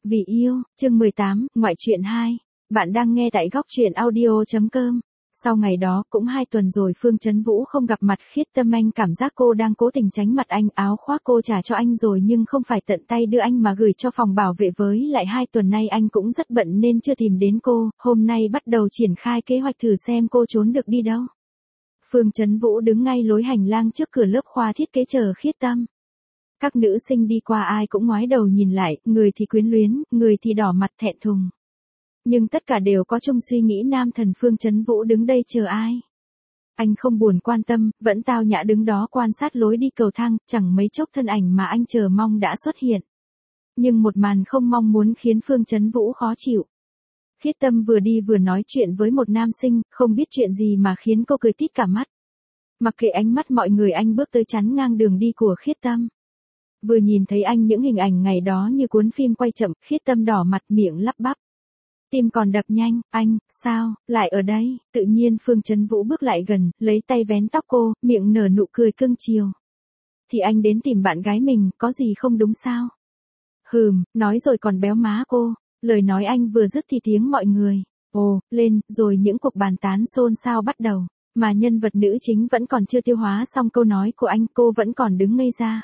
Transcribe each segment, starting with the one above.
Vì yêu, chương 18, ngoại truyện 2. Bạn đang nghe tại góc truyện audio.com. Sau ngày đó cũng 2 tuần rồi Phương Chấn Vũ không gặp mặt Khiết Tâm, anh cảm giác cô đang cố tình tránh mặt anh, áo khoác cô trả cho anh rồi nhưng không phải tận tay đưa anh mà gửi cho phòng bảo vệ, với lại 2 tuần nay anh cũng rất bận nên chưa tìm đến cô, hôm nay bắt đầu triển khai kế hoạch thử xem cô trốn được đi đâu. Phương Chấn Vũ đứng ngay lối hành lang trước cửa lớp khoa thiết kế chờ Khiết Tâm. Các nữ sinh đi qua ai cũng ngoái đầu nhìn lại, người thì quyến luyến, người thì đỏ mặt thẹn thùng. Nhưng tất cả đều có chung suy nghĩ nam thần Phương Chấn Vũ đứng đây chờ ai. Anh không buồn quan tâm, vẫn tao nhã đứng đó quan sát lối đi cầu thang, chẳng mấy chốc thân ảnh mà anh chờ mong đã xuất hiện. Nhưng một màn không mong muốn khiến Phương Chấn Vũ khó chịu. Khiết Tâm vừa đi vừa nói chuyện với một nam sinh, không biết chuyện gì mà khiến cô cười tít cả mắt. Mặc kệ ánh mắt mọi người, anh bước tới chắn ngang đường đi của Khiết Tâm. Vừa nhìn thấy anh những hình ảnh ngày đó như cuốn phim quay chậm, Khiết Tâm đỏ mặt miệng lắp bắp. Tim còn đập nhanh, anh, sao, lại ở đây, tự nhiên Phương Chấn Vũ bước lại gần, lấy tay vén tóc cô, miệng nở nụ cười cưng chiều. Thì anh đến tìm bạn gái mình, có gì không đúng sao? Nói rồi còn béo má cô, lời nói anh vừa dứt thì tiếng mọi người, lên, rồi những cuộc bàn tán xôn xao bắt đầu, mà nhân vật nữ chính vẫn còn chưa tiêu hóa xong câu nói của anh, cô vẫn còn đứng ngây ra.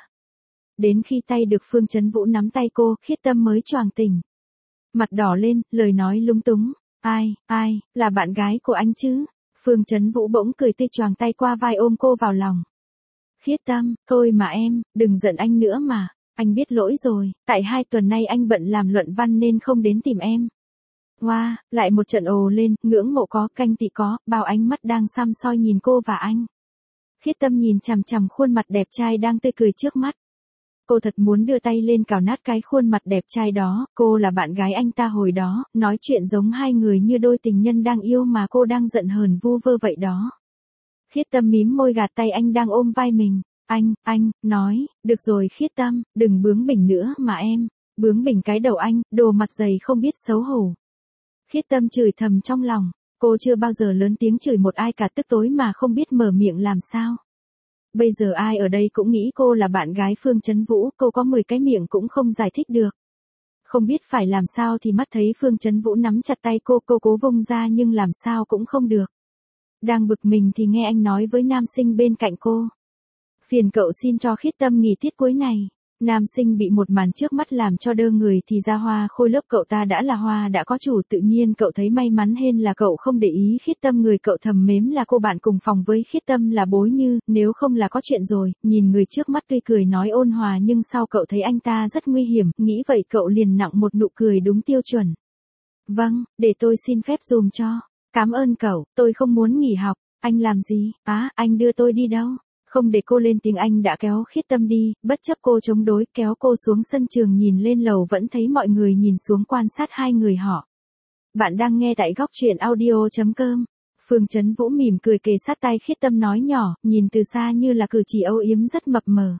Đến khi tay được Phương Chấn Vũ nắm tay cô, Khiết Tâm mới choàng tỉnh. Mặt đỏ lên, lời nói lúng túng. Ai, là bạn gái của anh chứ? Phương Chấn Vũ bỗng cười tươi choàng tay qua vai ôm cô vào lòng. Khiết Tâm, thôi mà em, đừng giận anh nữa mà. Anh biết lỗi rồi, tại 2 tuần nay anh bận làm luận văn nên không đến tìm em. Wow, lại một trận ồ lên, ngưỡng mộ có, canh tị có, bao ánh mắt đang săm soi nhìn cô và anh. Khiết Tâm nhìn chằm chằm khuôn mặt đẹp trai đang tươi cười trước mắt. Cô thật muốn đưa tay lên cào nát cái khuôn mặt đẹp trai đó, cô là bạn gái anh ta hồi đó, nói chuyện giống hai người như đôi tình nhân đang yêu mà cô đang giận hờn vu vơ vậy đó. Khiết Tâm mím môi gạt tay anh đang ôm vai mình. Anh, nói, được rồi Khiết Tâm, đừng bướng bỉnh nữa mà em, bướng bỉnh cái đầu anh, đồ mặt dày không biết xấu hổ. Khiết Tâm chửi thầm trong lòng, cô chưa bao giờ lớn tiếng chửi một ai cả, tức tối mà không biết mở miệng làm sao. Bây giờ ai ở đây cũng nghĩ cô là bạn gái Phương Chấn Vũ, cô có 10 cái miệng cũng không giải thích được. Không biết phải làm sao thì mắt thấy Phương Chấn Vũ nắm chặt tay cô cố vung ra nhưng làm sao cũng không được. Đang bực mình thì nghe anh nói với nam sinh bên cạnh cô. Phiền cậu xin cho Khiết Tâm nghỉ tiết cuối này. Nam sinh bị một màn trước mắt làm cho đơ người, thì ra Hoa Khôi lớp cậu ta đã là hoa đã có chủ, tự nhiên cậu thấy may mắn hên là cậu không để ý Khiết Tâm, người cậu thầm mến là cô bạn cùng phòng với Khiết Tâm là Bối Như, nếu không là có chuyện rồi. Nhìn người trước mắt tuy cười nói ôn hòa nhưng sau cậu thấy anh ta rất nguy hiểm, nghĩ vậy cậu liền nặng một nụ cười đúng tiêu chuẩn. Vâng, để tôi xin phép dùm cho. Cảm ơn cậu, tôi không muốn nghỉ học. Anh làm gì? Anh đưa tôi đi đâu? Không để cô lên tiếng anh đã kéo Khiết Tâm đi, bất chấp cô chống đối kéo cô xuống sân trường, nhìn lên lầu vẫn thấy mọi người nhìn xuống quan sát hai người họ. Bạn đang nghe tại góc truyện audio.com. Phương Chấn Vũ mỉm cười kề sát tay Khiết Tâm nói nhỏ, nhìn từ xa như là cử chỉ âu yếm rất mập mờ.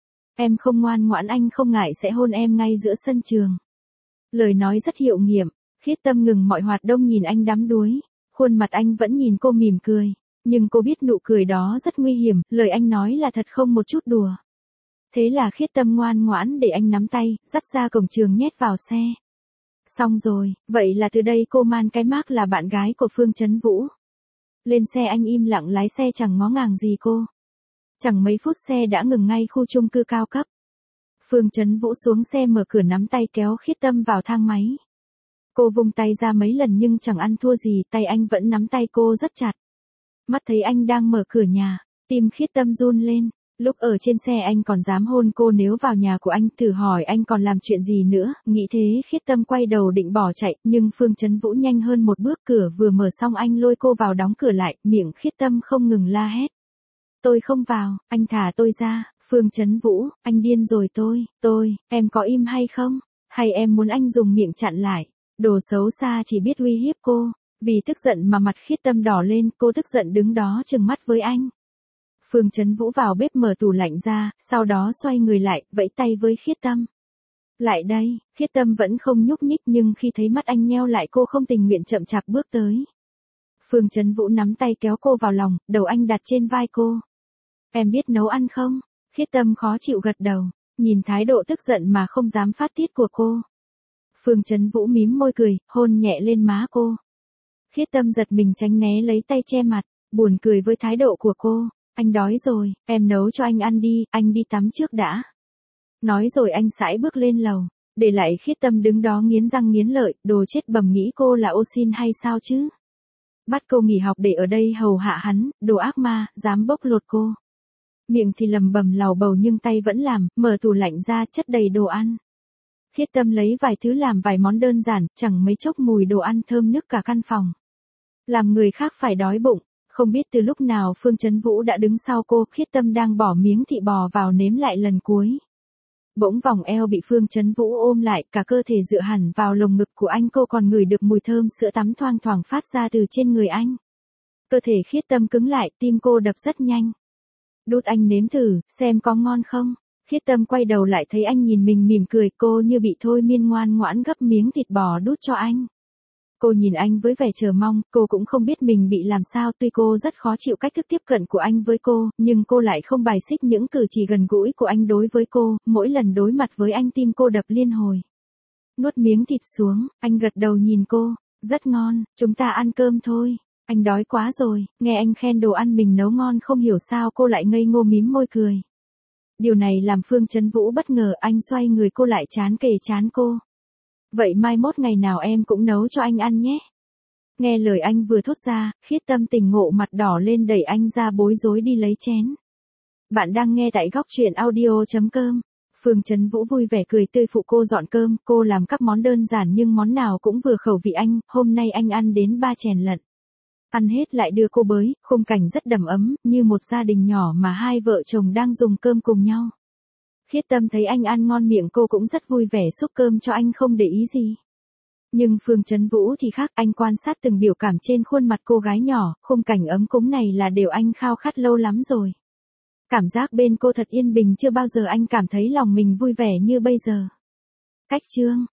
Em không ngoan ngoãn anh không ngại sẽ hôn em ngay giữa sân trường. Lời nói rất hiệu nghiệm, Khiết Tâm ngừng mọi hoạt động nhìn anh đắm đuối, khuôn mặt anh vẫn nhìn cô mỉm cười. Nhưng cô biết nụ cười đó rất nguy hiểm, lời anh nói là thật không một chút đùa. Thế là Khiết Tâm ngoan ngoãn để anh nắm tay, dắt ra cổng trường nhét vào xe. Xong rồi, vậy là từ đây cô man cái mác là bạn gái của Phương Chấn Vũ. Lên xe anh im lặng lái xe chẳng ngó ngàng gì cô. Chẳng mấy phút xe đã ngừng ngay khu chung cư cao cấp. Phương Chấn Vũ xuống xe mở cửa nắm tay kéo Khiết Tâm vào thang máy. Cô vung tay ra mấy lần nhưng chẳng ăn thua gì, tay anh vẫn nắm tay cô rất chặt. Mắt thấy anh đang mở cửa nhà, tim Khiết Tâm run lên. Lúc ở trên xe anh còn dám hôn cô, nếu vào nhà của anh thử hỏi anh còn làm chuyện gì nữa. Nghĩ thế Khiết Tâm quay đầu định bỏ chạy, nhưng Phương Chấn Vũ nhanh hơn một bước, cửa vừa mở xong anh lôi cô vào đóng cửa lại, miệng Khiết Tâm không ngừng la hét. Tôi không vào, anh thả tôi ra. Phương Chấn Vũ, anh điên rồi em có im hay không? Hay em muốn anh dùng miệng chặn lại? Đồ xấu xa chỉ biết uy hiếp cô. Vì tức giận mà mặt Khiết Tâm đỏ lên, cô tức giận đứng đó trừng mắt với anh. Phương Chấn Vũ vào bếp mở tủ lạnh ra, sau đó xoay người lại, vẫy tay với Khiết Tâm. Lại đây, Khiết Tâm vẫn không nhúc nhích nhưng khi thấy mắt anh nheo lại cô không tình nguyện chậm chạp bước tới. Phương Chấn Vũ nắm tay kéo cô vào lòng, đầu anh đặt trên vai cô. Em biết nấu ăn không? Khiết Tâm khó chịu gật đầu, nhìn thái độ tức giận mà không dám phát tiết của cô. Phương Chấn Vũ mím môi cười, hôn nhẹ lên má cô. Khiết Tâm giật mình tránh né lấy tay che mặt, buồn cười với thái độ của cô. Anh đói rồi, em nấu cho anh ăn đi, anh đi tắm trước đã. Nói rồi anh sải bước lên lầu, để lại Khiết Tâm đứng đó nghiến răng nghiến lợi, đồ chết bầm, nghĩ cô là ô xin hay sao chứ. Bắt cô nghỉ học để ở đây hầu hạ hắn, đồ ác ma, dám bóc lột cô. Miệng thì lầm bầm lầu bầu nhưng tay vẫn làm, mở tủ lạnh ra chất đầy đồ ăn. Khiết Tâm lấy vài thứ làm vài món đơn giản, chẳng mấy chốc mùi đồ ăn thơm nức cả căn phòng. Làm người khác phải đói bụng, không biết từ lúc nào Phương Chấn Vũ đã đứng sau cô, Khiết Tâm đang bỏ miếng thịt bò vào nếm lại lần cuối. Bỗng vòng eo bị Phương Chấn Vũ ôm lại, cả cơ thể dựa hẳn vào lồng ngực của anh, cô còn ngửi được mùi thơm sữa tắm thoang thoảng phát ra từ trên người anh. Cơ thể Khiết Tâm cứng lại, tim cô đập rất nhanh. Đút anh nếm thử, xem có ngon không. Khiết Tâm quay đầu lại thấy anh nhìn mình mỉm cười, cô như bị thôi miên ngoan ngoãn gấp miếng thịt bò đút cho anh. Cô nhìn anh với vẻ chờ mong, cô cũng không biết mình bị làm sao, tuy cô rất khó chịu cách thức tiếp cận của anh với cô, nhưng cô lại không bài xích những cử chỉ gần gũi của anh đối với cô, mỗi lần đối mặt với anh tim cô đập liên hồi. Nuốt miếng thịt xuống, anh gật đầu nhìn cô, rất ngon, chúng ta ăn cơm thôi, anh đói quá rồi, nghe anh khen đồ ăn mình nấu ngon không hiểu sao cô lại ngây ngô mím môi cười. Điều này làm Phương Chấn Vũ bất ngờ, anh xoay người cô lại chán kề chán cô. Vậy mai mốt ngày nào em cũng nấu cho anh ăn nhé. Nghe lời anh vừa thốt ra, Khiết Tâm tỉnh ngộ mặt đỏ lên đẩy anh ra bối rối đi lấy chén. Bạn đang nghe tại góc truyện audio.com. Phương Chấn Vũ vui vẻ cười tươi phụ cô dọn cơm, cô làm các món đơn giản nhưng món nào cũng vừa khẩu vị anh, hôm nay anh ăn đến 3 chén lận. Ăn hết lại đưa cô bới, khung cảnh rất đầm ấm, như một gia đình nhỏ mà hai vợ chồng đang dùng cơm cùng nhau. Khiết Tâm thấy anh ăn ngon miệng cô cũng rất vui vẻ xúc cơm cho anh không để ý gì. Nhưng Phương Chấn Vũ thì khác, anh quan sát từng biểu cảm trên khuôn mặt cô gái nhỏ, khung cảnh ấm cúng này là điều anh khao khát lâu lắm rồi. Cảm giác bên cô thật yên bình, chưa bao giờ anh cảm thấy lòng mình vui vẻ như bây giờ. Cách chương